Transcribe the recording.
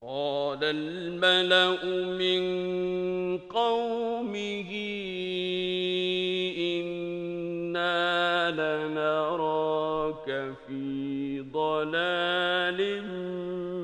قال الملأ من قومه إنا لنراك في ضلال